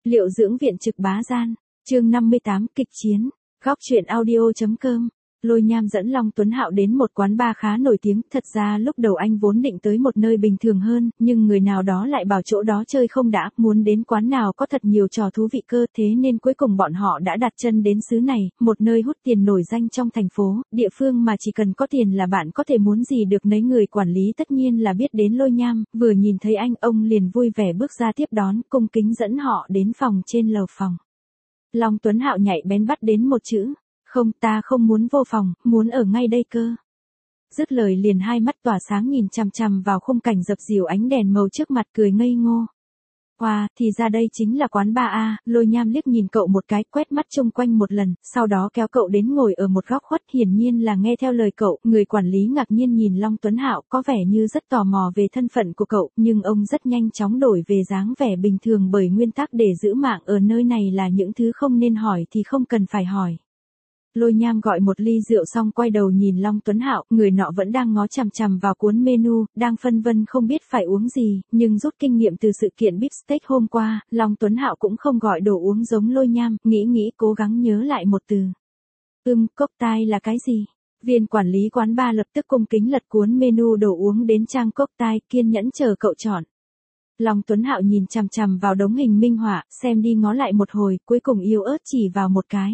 Liệu dưỡng viện trực bá gian, chương 58 kịch chiến, góc truyện audio.com. Lôi Nham dẫn Long Tuấn Hạo đến một quán bar khá nổi tiếng, thật ra lúc đầu anh vốn định tới một nơi bình thường hơn, nhưng người nào đó lại bảo chỗ đó chơi không đã, muốn đến quán nào có thật nhiều trò thú vị cơ, thế nên cuối cùng bọn họ đã đặt chân đến xứ này, một nơi hút tiền nổi danh trong thành phố, địa phương mà chỉ cần có tiền là bạn có thể muốn gì được nấy. Người quản lý tất nhiên là biết đến Lôi Nham, vừa nhìn thấy anh, ông liền vui vẻ bước ra tiếp đón, cung kính dẫn họ đến phòng trên lầu phòng. Long Tuấn Hạo nhạy bén bắt đến một chữ. Không, ta không muốn vô phòng, muốn ở ngay đây cơ. Dứt lời liền hai mắt tỏa sáng nhìn chằm chằm vào khung cảnh dập dìu ánh đèn màu trước mặt, cười ngây ngô. Wow, thì ra đây chính là quán bar a. Lôi Nham liếc nhìn cậu một cái, quét mắt chung quanh một lần, sau đó kéo cậu đến ngồi ở một góc khuất, hiển nhiên là nghe theo lời cậu. Người quản lý ngạc nhiên nhìn Long Tuấn Hạo, có vẻ như rất tò mò về thân phận của cậu, nhưng ông rất nhanh chóng đổi về dáng vẻ bình thường, bởi nguyên tắc để giữ mạng ở nơi này là những thứ không nên hỏi thì không cần phải hỏi. Lôi Nham gọi một ly rượu xong quay đầu nhìn Long Tuấn Hạo, người nọ vẫn đang ngó chằm chằm vào cuốn menu, đang phân vân không biết phải uống gì, nhưng rút kinh nghiệm từ sự kiện beef steak hôm qua, Long Tuấn Hạo cũng không gọi đồ uống giống Lôi Nham, nghĩ cố gắng nhớ lại một từ. Cocktail là cái gì? Viên quản lý quán bar lập tức cung kính lật cuốn menu đồ uống đến trang cocktail, kiên nhẫn chờ cậu chọn. Long Tuấn Hạo nhìn chằm chằm vào đống hình minh họa, xem đi ngó lại một hồi, cuối cùng yếu ớt chỉ vào một cái.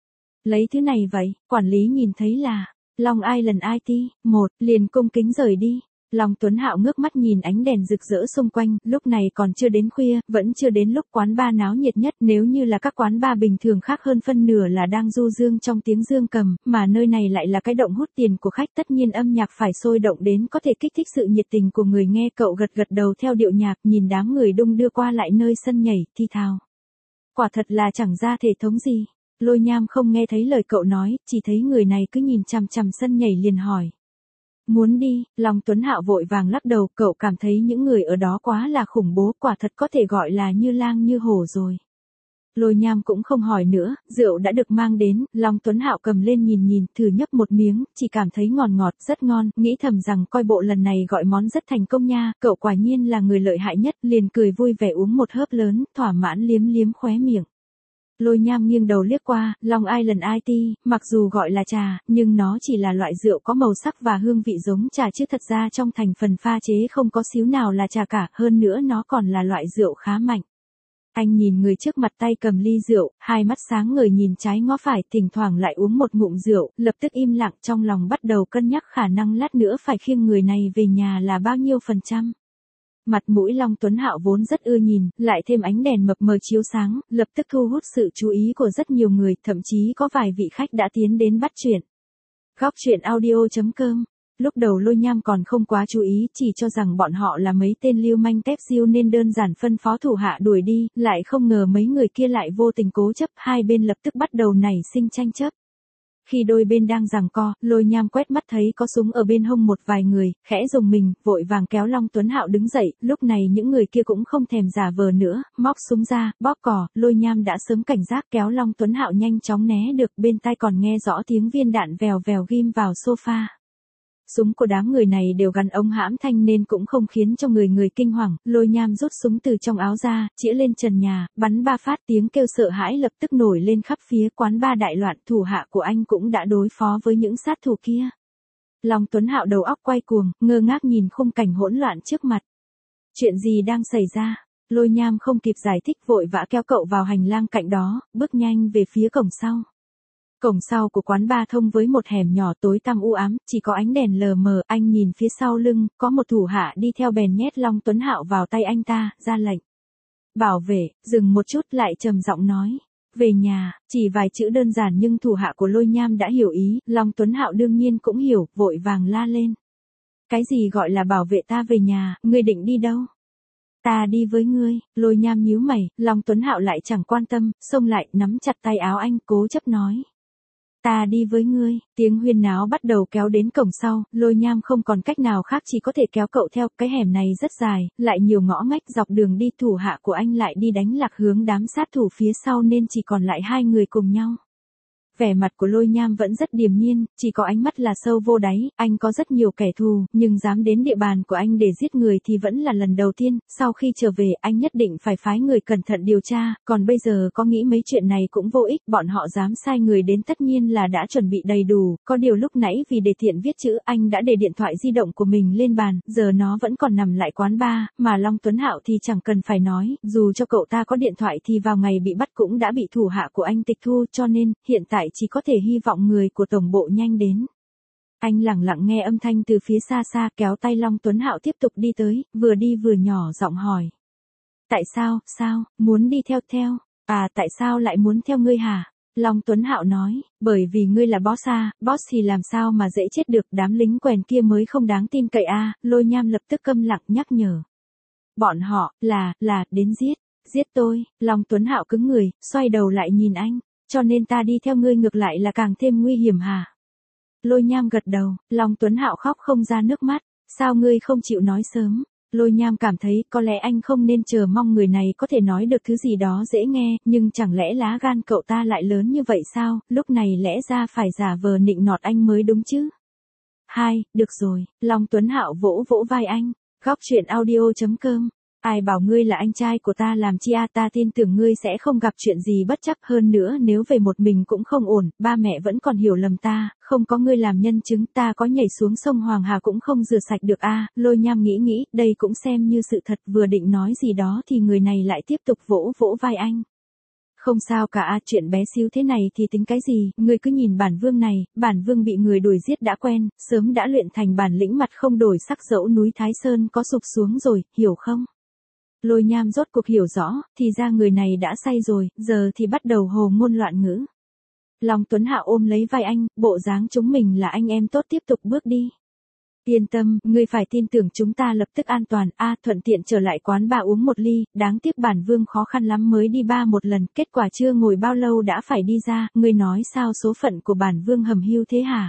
Lấy thứ này vậy, quản lý nhìn thấy là Long Island IT, liền cung kính rời đi. Long Tuấn Hạo ngước mắt nhìn ánh đèn rực rỡ xung quanh, lúc này còn chưa đến khuya, vẫn chưa đến lúc quán bar náo nhiệt nhất, nếu như là các quán bar bình thường khác hơn phân nửa là đang du dương trong tiếng dương cầm, mà nơi này lại là cái động hút tiền của khách, tất nhiên âm nhạc phải sôi động đến có thể kích thích sự nhiệt tình của người nghe. Cậu gật đầu theo điệu nhạc, nhìn đám người đung đưa qua lại nơi sân nhảy, thi thao. Quả thật là chẳng ra thể thống gì. Lôi Nham không nghe thấy lời cậu nói, chỉ thấy người này cứ nhìn chằm chằm sân nhảy liền hỏi. Muốn đi? Long Tuấn Hạo vội vàng lắc đầu, cậu cảm thấy những người ở đó quá là khủng bố, quả thật có thể gọi là như lang như hổ rồi. Lôi Nham cũng không hỏi nữa, rượu đã được mang đến, Long Tuấn Hạo cầm lên nhìn, thử nhấp một miếng, chỉ cảm thấy ngọt, rất ngon, nghĩ thầm rằng coi bộ lần này gọi món rất thành công nha, cậu quả nhiên là người lợi hại nhất, liền cười vui vẻ uống một hớp lớn, thỏa mãn liếm khóe miệng. Lôi Nham nghiêng đầu liếc qua, Long Island IT, mặc dù gọi là trà, nhưng nó chỉ là loại rượu có màu sắc và hương vị giống trà chứ thật ra trong thành phần pha chế không có xíu nào là trà cả, hơn nữa nó còn là loại rượu khá mạnh. Anh nhìn người trước mặt tay cầm ly rượu, hai mắt sáng ngời nhìn trái ngó phải, thỉnh thoảng lại uống một ngụm rượu, lập tức im lặng, trong lòng bắt đầu cân nhắc khả năng lát nữa phải khiêng người này về nhà là bao nhiêu %. Mặt mũi Long Tuấn Hạo vốn rất ưa nhìn, lại thêm ánh đèn mập mờ chiếu sáng, lập tức thu hút sự chú ý của rất nhiều người, thậm chí có vài vị khách đã tiến đến bắt chuyện. Góc truyện audio.com. Lúc đầu Lôi Nham còn không quá chú ý, chỉ cho rằng bọn họ là mấy tên lưu manh tép diêu nên đơn giản phân phó thủ hạ đuổi đi, lại không ngờ mấy người kia lại vô tình cố chấp, hai bên lập tức bắt đầu nảy sinh tranh chấp. Khi đôi bên đang giằng co, Lôi Nham quét mắt thấy có súng ở bên hông một vài người, khẽ rùng mình, vội vàng kéo Long Tuấn Hạo đứng dậy, lúc này những người kia cũng không thèm giả vờ nữa, móc súng ra, bóp cò, Lôi Nham đã sớm cảnh giác kéo Long Tuấn Hạo nhanh chóng né được, bên tai còn nghe rõ tiếng viên đạn vèo ghim vào sofa. Súng của đám người này đều gắn ống hãm thanh nên cũng không khiến cho người kinh hoàng, Lôi Nham rút súng từ trong áo ra, chĩa lên trần nhà, bắn 3 phát, tiếng kêu sợ hãi lập tức nổi lên khắp phía quán bar đại loạn, thủ hạ của anh cũng đã đối phó với những sát thủ kia. Long Tuấn Hạo đầu óc quay cuồng, ngơ ngác nhìn khung cảnh hỗn loạn trước mặt. Chuyện gì đang xảy ra? Lôi Nham không kịp giải thích vội vã kéo cậu vào hành lang cạnh đó, bước nhanh về phía cổng sau. Cổng sau của quán bar thông với một hẻm nhỏ tối tăm u ám, chỉ có ánh đèn lờ mờ, anh nhìn phía sau lưng, có một thủ hạ đi theo bèn nhét Long Tuấn Hạo vào tay anh ta, ra lệnh. Bảo vệ, dừng một chút lại trầm giọng nói. Về nhà, chỉ vài chữ đơn giản nhưng thủ hạ của Lôi Nham đã hiểu ý, Long Tuấn Hạo đương nhiên cũng hiểu, vội vàng la lên. Cái gì gọi là bảo vệ ta về nhà, ngươi định đi đâu? Ta đi với ngươi. Lôi Nham nhíu mày, Long Tuấn Hạo lại chẳng quan tâm, xông lại, nắm chặt tay áo anh, cố chấp nói. Ta đi với ngươi. Tiếng huyên náo bắt đầu kéo đến cổng sau, Lôi Nham không còn cách nào khác chỉ có thể kéo cậu theo, cái hẻm này rất dài, lại nhiều ngõ ngách, dọc đường đi thủ hạ của anh lại đi đánh lạc hướng đám sát thủ phía sau nên chỉ còn lại hai người cùng nhau. Vẻ mặt của Lôi Nham vẫn rất điềm nhiên, chỉ có ánh mắt là sâu vô đáy, anh có rất nhiều kẻ thù, nhưng dám đến địa bàn của anh để giết người thì vẫn là lần đầu tiên, sau khi trở về anh nhất định phải phái người cẩn thận điều tra, còn bây giờ có nghĩ mấy chuyện này cũng vô ích, bọn họ dám sai người đến tất nhiên là đã chuẩn bị đầy đủ, có điều lúc nãy vì để tiện viết chữ anh đã để điện thoại di động của mình lên bàn, giờ nó vẫn còn nằm lại quán bar, mà Long Tuấn Hạo thì chẳng cần phải nói, dù cho cậu ta có điện thoại thì vào ngày bị bắt cũng đã bị thủ hạ của anh tịch thu, cho nên, hiện tại chỉ có thể hy vọng người của tổng bộ nhanh đến. Anh lặng lặng nghe âm thanh từ phía xa xa, kéo tay Long Tuấn Hạo tiếp tục đi tới, vừa đi vừa nhỏ giọng hỏi. Tại sao, muốn đi theo? À, tại sao lại muốn theo ngươi hả? Long Tuấn Hạo nói, bởi vì ngươi là boss à, boss thì làm sao mà dễ chết được, đám lính quèn kia mới không đáng tin cậy à, Lôi Nham lập tức câm lặng nhắc nhở. Bọn họ, là, đến giết tôi, Long Tuấn Hạo cứng người, xoay đầu lại nhìn anh, cho nên ta đi theo ngươi ngược lại là càng thêm nguy hiểm hả? Lôi Nham gật đầu, Long Tuấn Hạo khóc không ra nước mắt, sao ngươi không chịu nói sớm? Lôi Nham cảm thấy có lẽ anh không nên chờ mong người này có thể nói được thứ gì đó dễ nghe, nhưng chẳng lẽ lá gan cậu ta lại lớn như vậy sao, lúc này lẽ ra phải giả vờ nịnh nọt anh mới đúng chứ? Được rồi, Long Tuấn Hạo vỗ vỗ vai anh, góc chuyện audio.com. Ai bảo ngươi là anh trai của ta làm chi à, ta tin tưởng ngươi sẽ không gặp chuyện gì bất chắc, hơn nữa nếu về một mình cũng không ổn, ba mẹ vẫn còn hiểu lầm ta, không có ngươi làm nhân chứng ta có nhảy xuống sông Hoàng Hà cũng không rửa sạch được a. Lôi Nham nghĩ, đây cũng xem như sự thật, vừa định nói gì đó thì người này lại tiếp tục vỗ vỗ vai anh. Không sao cả a, chuyện bé xíu thế này thì tính cái gì, ngươi cứ nhìn bản vương này, bản vương bị người đuổi giết đã quen, sớm đã luyện thành bản lĩnh mặt không đổi sắc, dẫu núi Thái Sơn có sụp xuống rồi, hiểu không? Lôi Nham rốt cuộc hiểu rõ, thì ra người này đã say rồi, giờ thì bắt đầu hồ ngôn loạn ngữ. Long Tuấn Hạo ôm lấy vai anh, bộ dáng chúng mình là anh em tốt, tiếp tục bước đi. Yên tâm, ngươi phải tin tưởng chúng ta lập tức an toàn, thuận tiện trở lại quán bar uống một ly, đáng tiếc bản vương khó khăn lắm mới đi bar một lần, kết quả chưa ngồi bao lâu đã phải đi ra, ngươi nói sao số phận của bản vương hầm hưu thế hả?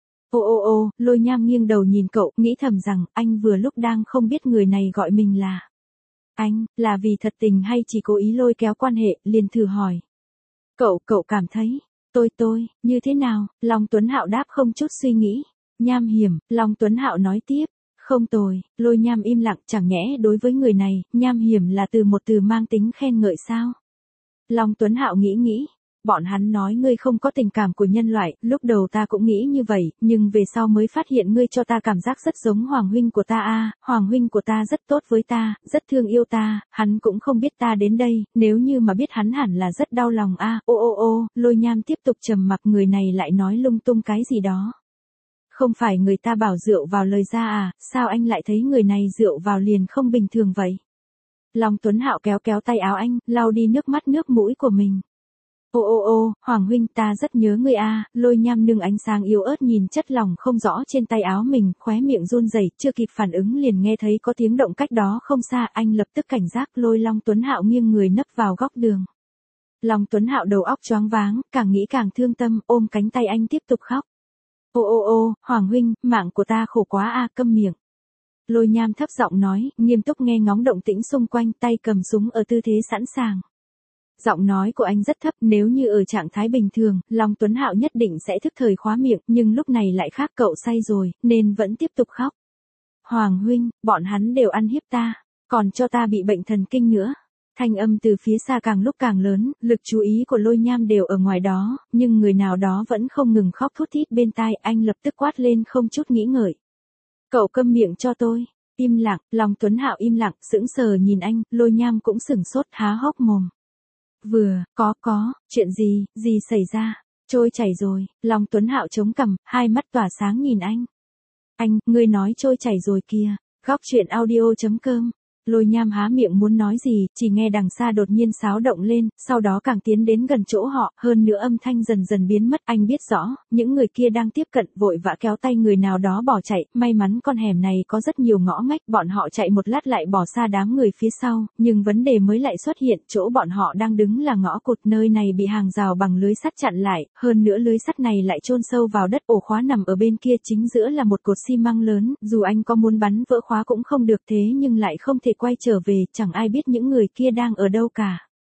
Ô, Lôi Nham nghiêng đầu nhìn cậu, nghĩ thầm rằng, anh vừa lúc đang không biết người này gọi mình là. Anh, là vì thật tình hay chỉ cố ý lôi kéo quan hệ, liền thử hỏi. Cậu cảm thấy, tôi, như thế nào? Long Tuấn Hạo đáp không chút suy nghĩ. Nham hiểm, Long Tuấn Hạo nói tiếp. Không tồi, Lôi Nham im lặng, chẳng nhẽ đối với người này, nham hiểm là một từ mang tính khen ngợi sao? Long Tuấn Hạo nghĩ. Bọn hắn nói ngươi không có tình cảm của nhân loại, lúc đầu ta cũng nghĩ như vậy, nhưng về sau mới phát hiện ngươi cho ta cảm giác rất giống Hoàng huynh của ta Hoàng huynh của ta rất tốt với ta, rất thương yêu ta, hắn cũng không biết ta đến đây, nếu như mà biết hắn hẳn là rất đau lòng Ô, Lôi Nham tiếp tục trầm mặc, người này lại nói lung tung cái gì đó. Không phải người ta bảo rượu vào lời ra sao anh lại thấy người này rượu vào liền không bình thường vậy? Long Tuấn Hạo kéo tay áo anh, lau đi nước mắt nước mũi của mình. Ô, Hoàng huynh ta rất nhớ ngươi Lôi Nham nâng ánh sáng yếu ớt nhìn chất lỏng không rõ trên tay áo mình, khóe miệng run rẩy, chưa kịp phản ứng liền nghe thấy có tiếng động cách đó không xa, anh lập tức cảnh giác, lôi Long Tuấn Hạo nghiêng người nấp vào góc đường. Long Tuấn Hạo đầu óc choáng váng, càng nghĩ càng thương tâm, ôm cánh tay anh tiếp tục khóc. Ô, Hoàng huynh, mạng của ta khổ quá câm miệng. Lôi Nham thấp giọng nói, nghiêm túc nghe ngóng động tĩnh xung quanh, tay cầm súng ở tư thế sẵn sàng. Giọng nói của anh rất thấp, nếu như ở trạng thái bình thường, Long Tuấn Hạo nhất định sẽ thức thời khóa miệng, nhưng lúc này lại khác, cậu say rồi, nên vẫn tiếp tục khóc. Hoàng huynh, bọn hắn đều ăn hiếp ta, còn cho ta bị bệnh thần kinh nữa. Thanh âm từ phía xa càng lúc càng lớn, lực chú ý của Lôi Nham đều ở ngoài đó, nhưng người nào đó vẫn không ngừng khóc thút thít bên tai, anh lập tức quát lên không chút nghĩ ngợi. Cậu câm miệng cho tôi. Im lặng, Long Tuấn Hạo im lặng, sững sờ nhìn anh, Lôi Nham cũng sửng sốt, há hốc mồm. Có, chuyện gì xảy ra? Trôi chảy rồi, Long Tuấn Hạo chống cằm, hai mắt tỏa sáng nhìn anh. Anh, ngươi nói trôi chảy rồi kìa. Góc chuyện audio.com. Lôi Nham há miệng muốn nói gì, chỉ nghe đằng xa đột nhiên xáo động lên, sau đó càng tiến đến gần chỗ họ, hơn nữa âm thanh dần dần biến mất, anh biết rõ, những người kia đang tiếp cận, vội vã kéo tay người nào đó bỏ chạy, may mắn con hẻm này có rất nhiều ngõ ngách, bọn họ chạy một lát lại bỏ xa đám người phía sau, nhưng vấn đề mới lại xuất hiện, chỗ bọn họ đang đứng là ngõ cụt, nơi này bị hàng rào bằng lưới sắt chặn lại, hơn nữa lưới sắt này lại chôn sâu vào đất, ổ khóa nằm ở bên kia, chính giữa là một cột xi măng lớn, dù anh có muốn bắn vỡ khóa cũng không được, thế nhưng lại không thể quay trở về, chẳng ai biết những người kia đang ở đâu cả.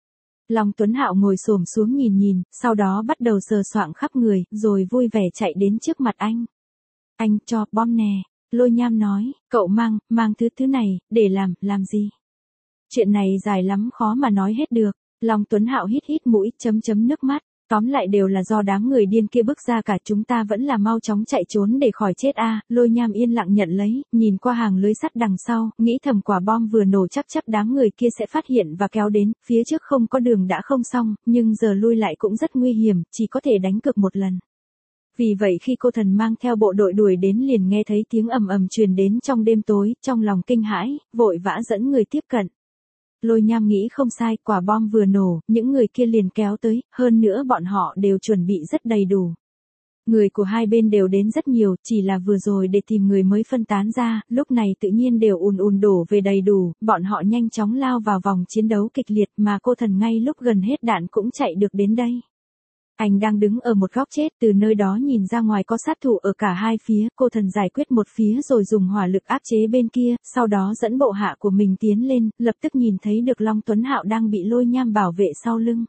Long Tuấn Hạo ngồi xổm xuống nhìn nhìn, sau đó bắt đầu sờ soạng khắp người, rồi vui vẻ chạy đến trước mặt anh. Anh cho bom nè, Lôi Nham nói, cậu mang thứ này, để làm gì? Chuyện này dài lắm khó mà nói hết được. Long Tuấn Hạo hít hít mũi, chấm nước mắt. Tóm lại đều là do đám người điên kia bước ra cả, chúng ta vẫn là mau chóng chạy trốn để khỏi chết a. Lôi Nham yên lặng nhận lấy, nhìn qua hàng lưới sắt đằng sau, nghĩ thầm quả bom vừa nổ chắc đám người kia sẽ phát hiện và kéo đến, phía trước không có đường đã không xong, nhưng giờ lui lại cũng rất nguy hiểm, chỉ có thể đánh cược một lần. Vì vậy khi cô thần mang theo bộ đội đuổi đến liền nghe thấy tiếng ầm ầm truyền đến trong đêm tối, trong lòng kinh hãi, vội vã dẫn người tiếp cận. Lôi Nham nghĩ không sai, quả bom vừa nổ, những người kia liền kéo tới, hơn nữa bọn họ đều chuẩn bị rất đầy đủ. Người của hai bên đều đến rất nhiều, chỉ là vừa rồi để tìm người mới phân tán ra, lúc này tự nhiên đều ùn đổ về đầy đủ, bọn họ nhanh chóng lao vào vòng chiến đấu kịch liệt mà cô thần ngay lúc gần hết đạn cũng chạy được đến đây. Anh đang đứng ở một góc chết, từ nơi đó nhìn ra ngoài có sát thủ ở cả hai phía, cô thần giải quyết một phía rồi dùng hỏa lực áp chế bên kia, sau đó dẫn bộ hạ của mình tiến lên, lập tức nhìn thấy được Long Tuấn Hạo đang bị Lôi Nham bảo vệ sau lưng.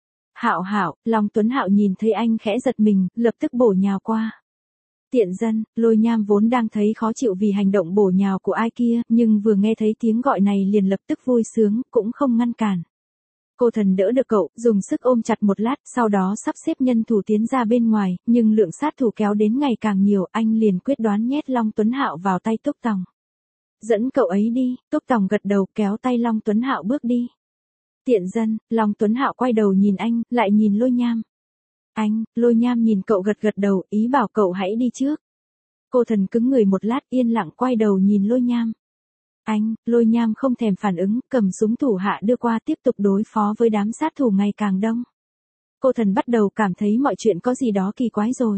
Hạo, Long Tuấn Hạo nhìn thấy anh khẽ giật mình, lập tức bổ nhào qua. Tiện dân, Lôi Nham vốn đang thấy khó chịu vì hành động bổ nhào của ai kia, nhưng vừa nghe thấy tiếng gọi này liền lập tức vui sướng, cũng không ngăn cản. Cô thần đỡ được cậu, dùng sức ôm chặt một lát, sau đó sắp xếp nhân thủ tiến ra bên ngoài, nhưng lượng sát thủ kéo đến ngày càng nhiều, anh liền quyết đoán nhét Long Tuấn Hạo vào tay Túc Tòng. Dẫn cậu ấy đi, Túc Tòng gật đầu kéo tay Long Tuấn Hạo bước đi. Tiện dân, Long Tuấn Hạo quay đầu nhìn anh, lại nhìn Lôi Nham. Lôi Nham nhìn cậu gật đầu, ý bảo cậu hãy đi trước. Cô thần cứng người một lát yên lặng quay đầu nhìn Lôi Nham. Lôi Nham không thèm phản ứng, cầm súng thủ hạ đưa qua tiếp tục đối phó với đám sát thủ ngày càng đông. Cô thần bắt đầu cảm thấy mọi chuyện có gì đó kỳ quái rồi.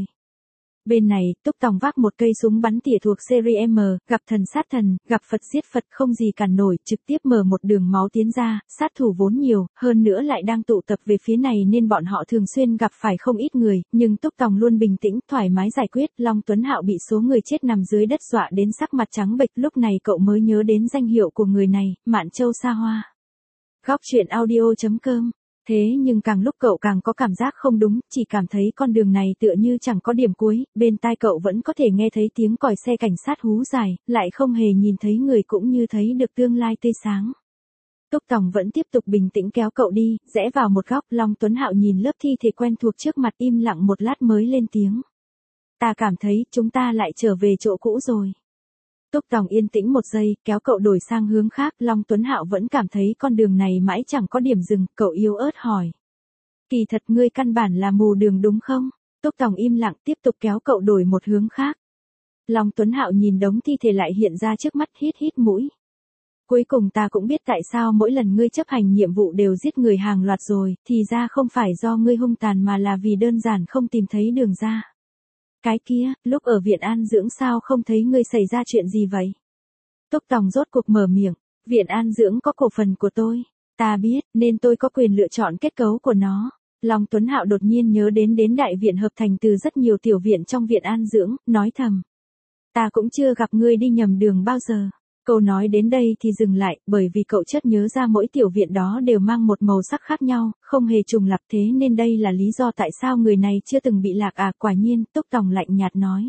Bên này, Túc Tòng vác một cây súng bắn tỉa thuộc series M, gặp thần sát thần, gặp Phật giết Phật không gì cản nổi, trực tiếp mở một đường máu tiến ra, sát thủ vốn nhiều, hơn nữa lại đang tụ tập về phía này nên bọn họ thường xuyên gặp phải không ít người, nhưng Túc Tòng luôn bình tĩnh, thoải mái giải quyết. Long Tuấn Hạo bị số người chết nằm dưới đất dọa đến sắc mặt trắng bệch, lúc này cậu mới nhớ đến danh hiệu của người này, Mạn Châu Sa Hoa. Góc truyện audio.com. Thế nhưng càng lúc cậu càng có cảm giác không đúng, chỉ cảm thấy con đường này tựa như chẳng có điểm cuối, bên tai cậu vẫn có thể nghe thấy tiếng còi xe cảnh sát hú dài, lại không hề nhìn thấy người cũng như thấy được tương lai tươi sáng. Túc Tòng vẫn tiếp tục bình tĩnh kéo cậu đi, rẽ vào một góc, Long Tuấn Hạo nhìn lớp thi thể quen thuộc trước mặt im lặng một lát mới lên tiếng. Ta cảm thấy chúng ta lại trở về chỗ cũ rồi. Túc Tòng yên tĩnh một giây, kéo cậu đổi sang hướng khác, Long Tuấn Hạo vẫn cảm thấy con đường này mãi chẳng có điểm dừng, cậu yếu ớt hỏi. Kỳ thật ngươi căn bản là mù đường đúng không? Túc Tòng im lặng tiếp tục kéo cậu đổi một hướng khác. Long Tuấn Hạo nhìn đống thi thể lại hiện ra trước mắt, hít mũi. Cuối cùng ta cũng biết tại sao mỗi lần ngươi chấp hành nhiệm vụ đều giết người hàng loạt rồi, thì ra không phải do ngươi hung tàn mà là vì đơn giản không tìm thấy đường ra. Cái kia, lúc ở viện an dưỡng sao không thấy ngươi xảy ra chuyện gì vậy? Túc Tòng rốt cuộc mở miệng, viện an dưỡng có cổ phần của tôi. Ta biết, nên tôi có quyền lựa chọn kết cấu của nó. Long Tuấn Hạo đột nhiên nhớ đến đại viện hợp thành từ rất nhiều tiểu viện trong viện an dưỡng, nói thầm. Ta cũng chưa gặp ngươi đi nhầm đường bao giờ. Câu nói đến đây thì dừng lại, bởi vì cậu chợt nhớ ra mỗi tiểu viện đó đều mang một màu sắc khác nhau, không hề trùng lặp, thế nên đây là lý do tại sao người này chưa từng bị lạc à. Quả nhiên, Túc Tòng lạnh nhạt nói.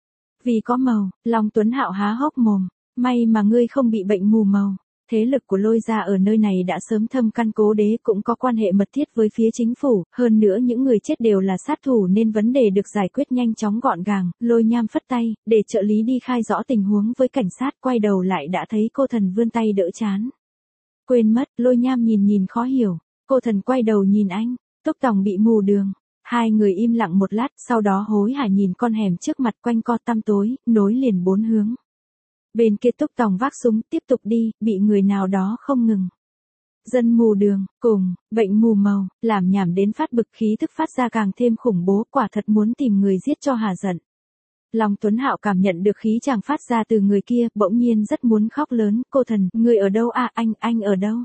Vì có màu, Long Tuấn Hạo há hốc mồm, may mà ngươi không bị bệnh mù màu. Thế lực của Lôi gia ở nơi này đã sớm thâm căn cố đế, cũng có quan hệ mật thiết với phía chính phủ, hơn nữa những người chết đều là sát thủ nên vấn đề được giải quyết nhanh chóng gọn gàng. Lôi Nham phất tay, để trợ lý đi khai rõ tình huống với cảnh sát, quay đầu lại đã thấy cô thần vươn tay đỡ trán. Quên mất, Lôi Nham nhìn khó hiểu, cô thần quay đầu nhìn anh, Túc Tòng bị mù đường. Hai người im lặng một lát, sau đó hối hả nhìn con hẻm trước mặt quanh co tăm tối, nối liền bốn hướng. Bên kia Túc Tòng vác súng tiếp tục đi, bị người nào đó không ngừng. Dân mù đường, cùng, bệnh mù màu, làm nhảm đến phát bực, khí thức phát ra càng thêm khủng bố, quả thật muốn tìm người giết cho hà giận. Long Tuấn Hạo cảm nhận được khí chàng phát ra từ người kia, bỗng nhiên rất muốn khóc lớn, cô thần, người ở đâu à, anh ở đâu?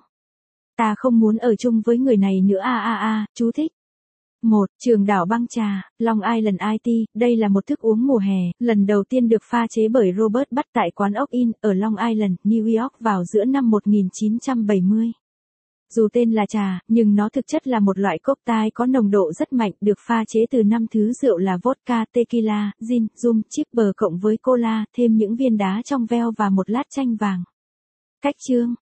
Ta không muốn ở chung với người này nữa chú thích. 1. Trường đảo băng trà, Long Island IT, đây là một thức uống mùa hè, lần đầu tiên được pha chế bởi Robert Butt tại quán Oak Inn, ở Long Island, New York vào giữa năm 1970. Dù tên là trà, nhưng nó thực chất là một loại cocktail có nồng độ rất mạnh, được pha chế từ 5 thứ rượu là vodka, tequila, gin, rum, chipper cộng với cola, thêm những viên đá trong veo và một lát chanh vàng. Cách chương